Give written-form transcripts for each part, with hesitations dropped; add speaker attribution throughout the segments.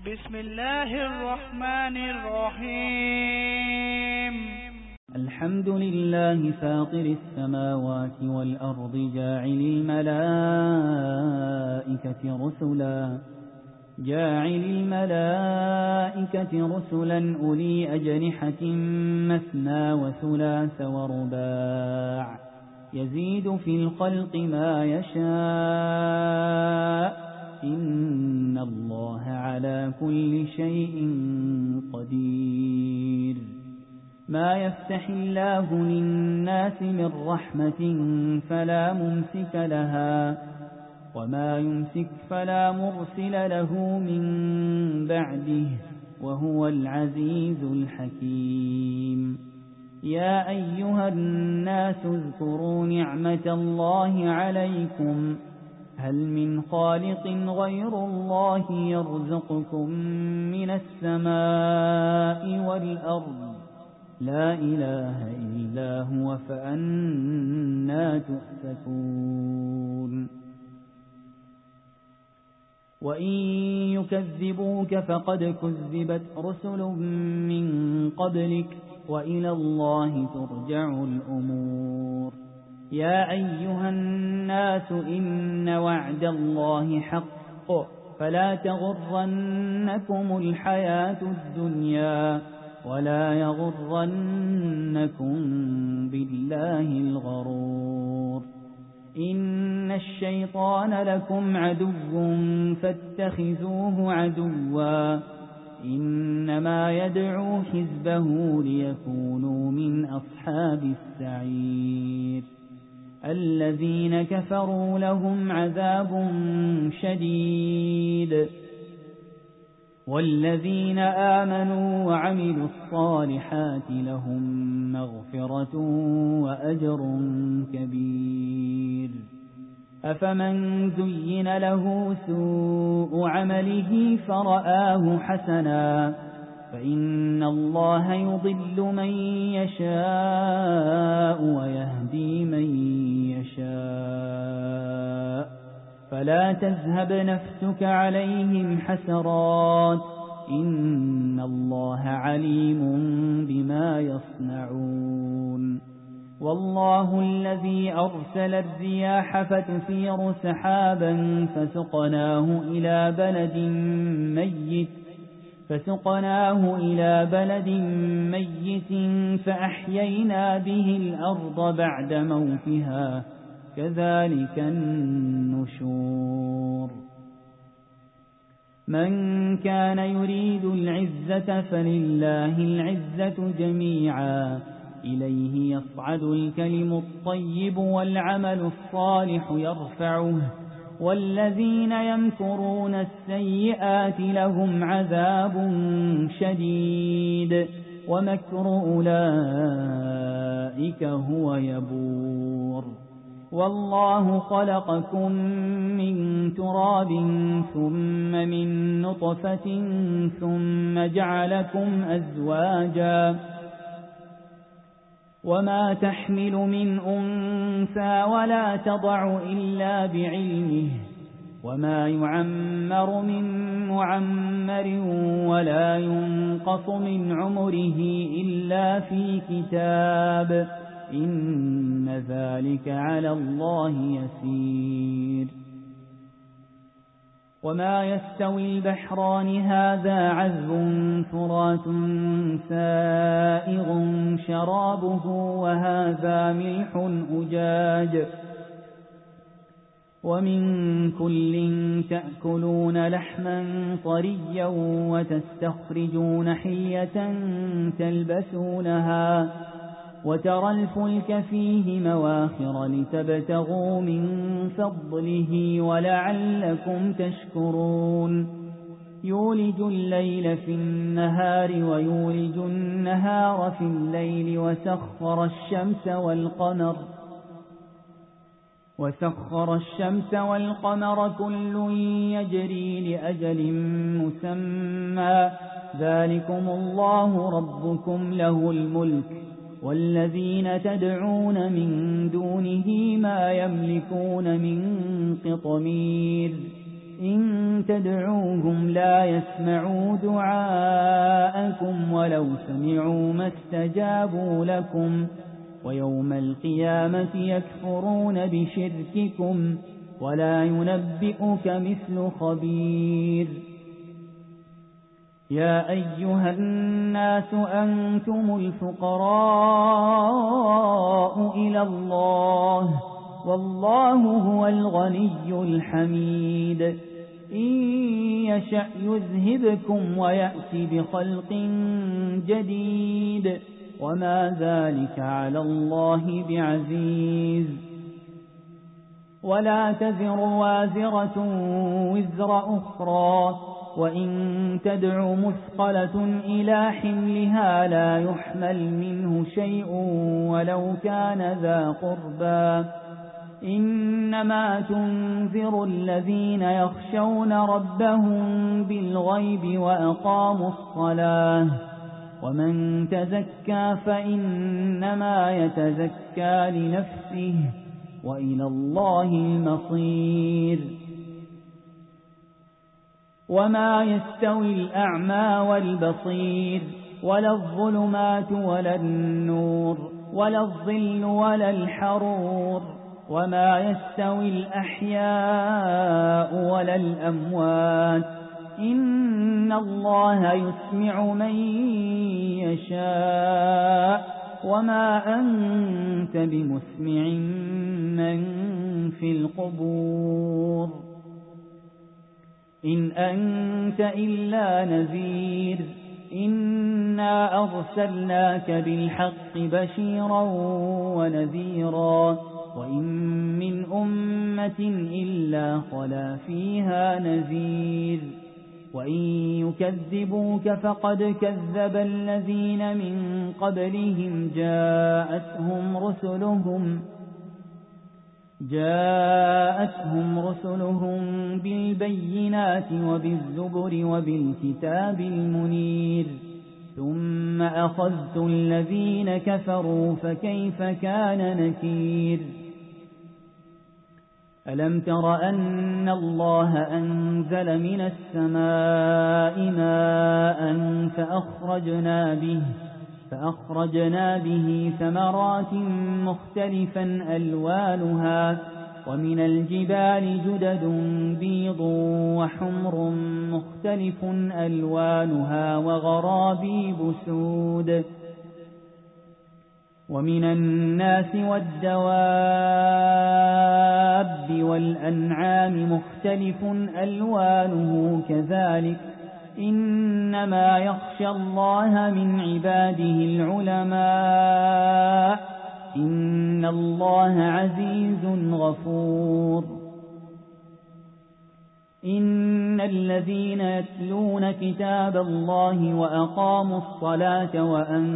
Speaker 1: بسم الله الرحمن الرحيم.
Speaker 2: الحمد لله فاطر السماوات والأرض جاعل الملائكة رسلا أولي أجنحة مثنى وثلاث ورباع يزيد في الخلق ما يشاء إن الله على كل شيء قدير. ما يفتح الله للناس من رحمة فلا ممسك لها وما يمسك فلا مرسل له من بعده وهو العزيز الحكيم. يا أيها الناس اذكروا نعمة الله عليكم هل من خالق غير الله يرزقكم من السماء والأرض لا إله إلا هو فأنى تؤفكون. وإن يكذبوك فقد كذبت رسل من قبلك وإلى الله ترجع الأمور. يا أيها الناس إن وعد الله حق فلا تغرنكم الحياة الدنيا ولا يغرنكم بالله الغرور. إن الشيطان لكم عدو فاتخذوه عدوا إنما يدعو حزبه ليكونوا من أصحاب السعير. الذين كفروا لهم عذاب شديد والذين آمنوا وعملوا الصالحات لهم مغفرة وأجر كبير. أفمن زين له سوء عمله فرآه حسنا فإن الله يضل من يشاء ويهدي من يشاء فلا تذهب نفسك عليهم حسرات إن الله عليم بما يصنعون. والله الذي أرسل الرياح فتثير سحابا فسقناه إلى بلد ميت فأحيينا به الأرض بعد موتها كذلك النشور. من كان يريد العزة فلله العزة جميعا إليه يصعد الكلم الطيب والعمل الصالح يرفعه والذين يمكرون السيئات لهم عذاب شديد ومكر أولئك هو يبور. والله خلقكم من تراب ثم من نطفة ثم جعلكم أزواجا وما تحمل من أنثى ولا تضع إلا بعلمه وما يعمر من معمر ولا ينقص من عمره إلا في كتاب إن ذلك على الله يسير. وما يستوي البحران هذا عذب فرات سائغ شرابه وهذا ملح أجاج ومن كل تأكلون لحما طريا وتستخرجون حلية تلبسونها وترى الفلك فيه مواخر لتبتغوا من فضله ولعلكم تشكرون. يولج الليل في النهار ويولج النهار في الليل وسخر الشمس والقمر كل يجري لأجل مسمى ذلكم الله ربكم له الملك والذين تدعون من دونه ما يملكون من قطمير. إن تدعوهم لا يسمعوا دعاءكم ولو سمعوا ما استجابوا لكم ويوم القيامة يكفرون بشرككم ولا ينبئك مثل خبير. يا أيها الناس أنتم الفقراء إلى الله والله هو الغني الحميد. إن يشأ يذهبكم ويأتي بخلق جديد وما ذلك على الله بعزيز. ولا تزر وازرة وزر أخرى وإن تدع مثقلة إلى حملها لا يحمل منه شيء ولو كان ذا قربى. إنما تنذر الذين يخشون ربهم بالغيب وأقاموا الصلاة ومن تزكى فإنما يتزكى لنفسه وإلى الله المصير. وما يستوي الأعمى والبصير ولا الظلمات ولا النور ولا الظل ولا الحرور وما يستوي الأحياء ولا الأموات إن الله يسمع من يشاء وما أنت بمسمع من في القبور إن أنت إلا نذير. إنا أرسلناك بالحق بشيرا ونذيرا وإن من أمة إلا خلا فيها نذير وإن يكذبوك فقد كذب الذين من قبلهم جاءتهم رسلهم بالبينات وبالزبر وبالكتاب المنير ثم أخذت الذين كفروا فكيف كان نكير. ألم تر أن الله أنزل من السماء ماء فأخرجنا به ثمرات مختلفا ألوانها ومن الجبال جدد بيض وحمر مختلف ألوانها وغرابيب سود ومن الناس والدواب والأنعام مختلف ألوانه كذلك إنما يخشى الله من عباده العلماء إن الله عزيز غفور. إن الذين يتلون كتاب الله وأقاموا الصلاة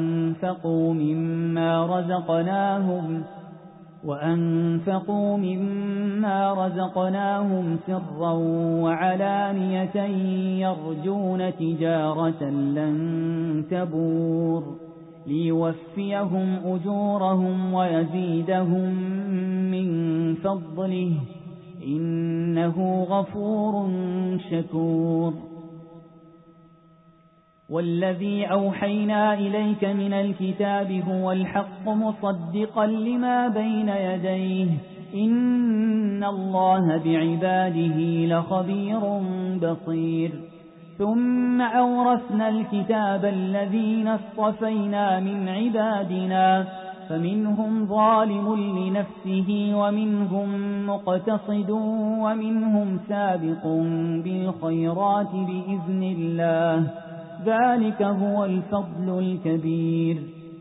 Speaker 2: وأنفقوا مما رزقناهم سرا وعلانية يرجون تجارة لن تبور ليوفيهم أجورهم ويزيدهم من فضله إنه غفور شكور. والذي أوحينا إليك من الكتاب هو الحق مصدقا لما بين يديه إن الله بعباده لخبير بصير. ثم أورثنا الكتاب الذين اصطفينا من عبادنا فمنهم ظالم لنفسه ومنهم مقتصد ومنهم سابق بالخيرات بإذن الله ذلك هو الفضل الكبير.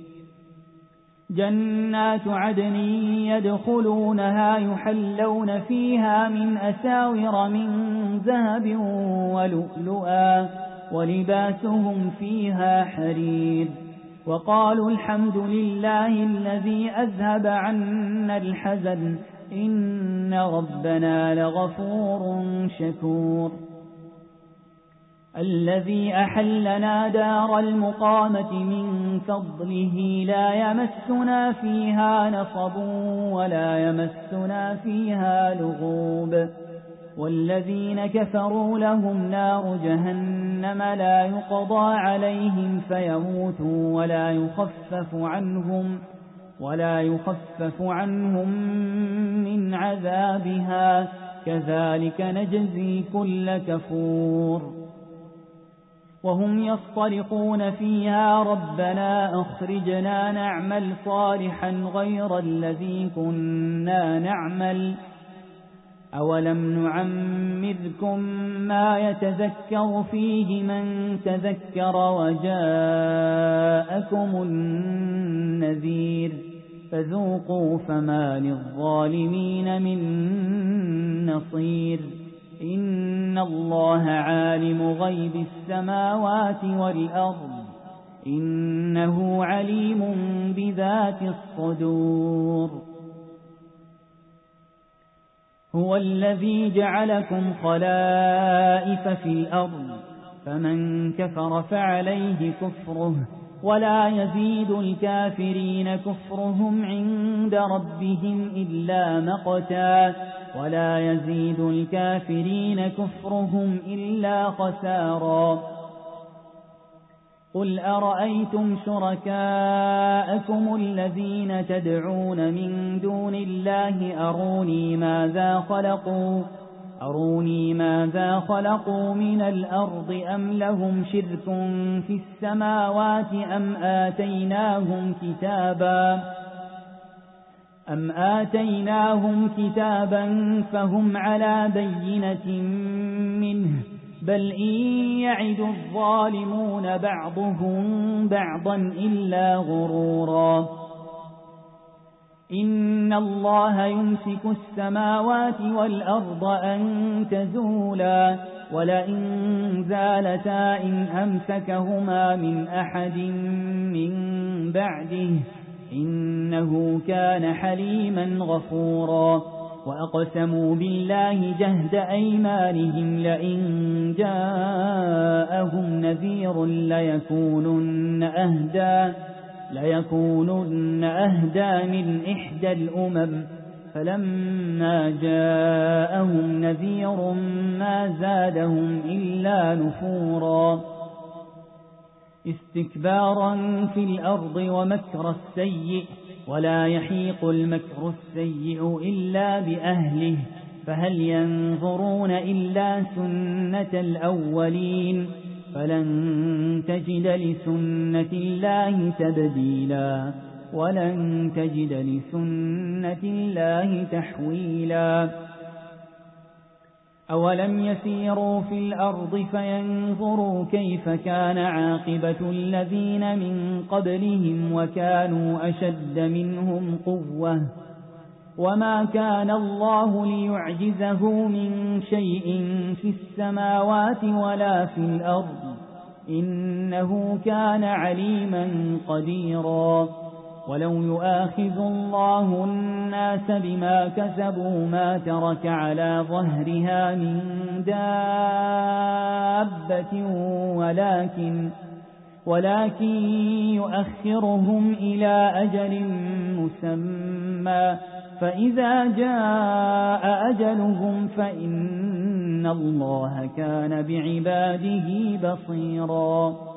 Speaker 2: جنات عدن يدخلونها يحلون فيها من أساور من ذهب ولؤلؤا ولباسهم فيها حرير وقالوا الحمد لله الذي أذهب عنا الحزن إن ربنا لغفور شكور. الذي أحلنا دار المقامة من فضله لا يمسنا فيها نصب ولا يمسنا فيها لغوب والذين كفروا لهم نار جهنم لا يقضى عليهم فيموتوا ولا يخفف عنهم من عذابها كذلك نجزي كل كفور وهم يصطرخون فيها ربنا أخرجنا نعمل صالحا غير الذي كنا نعمل أولم نعمركم ما يتذكر فيه من تذكر وجاءكم النذير فذوقوا فما للظالمين من نصير إن الله عالم غيب السماوات والأرض إنه عليم بذات الصدور هو الذي جعلكم خلائف في الأرض فمن كفر فعليه كفره ولا يزيد الكافرين كفرهم عند ربهم إلا مقتا ولا يزيد الكافرين كفرهم إلا خسارا قل أرأيتم شركاءكم الذين تدعون من دون الله أروني ماذا خلقوا من الأرض أم لهم شرك في السماوات أم آتيناهم كتابا فهم على بينة منه بل إن يعد الظالمون بعضهم بعضا إلا غرورا إن الله يمسك السماوات والأرض أن تزولا ولئن زالتا إن أمسكهما من أحد من بعده إنه كان حليما غفورا وأقسموا بالله جهد أيمانهم لئن جاءهم نذير ليكونن أهدى من إحدى الأمم فلما جاءهم نذير ما زادهم إلا نفورا استكبارا في الأرض ومكر السيء ولا يحيق المكر السيء إلا بأهله فهل ينظرون إلا سنة الأولين فلن تجد لسنة الله تبديلا ولن تجد لسنة الله تحويلا أولم يسيروا في الأرض فينظروا كيف كان عاقبة الذين من قبلهم وكانوا أشد منهم قوة وما كان الله ليعجزه من شيء في السماوات ولا في الأرض إنه كان عليما قديرا ولو يؤاخذ الله الناس بما كسبوا ما ترك على ظهرها من دابة ولكن يؤخرهم إلى أجل مسمى فإذا جاء أجلهم فإن الله كان بعباده بصيرا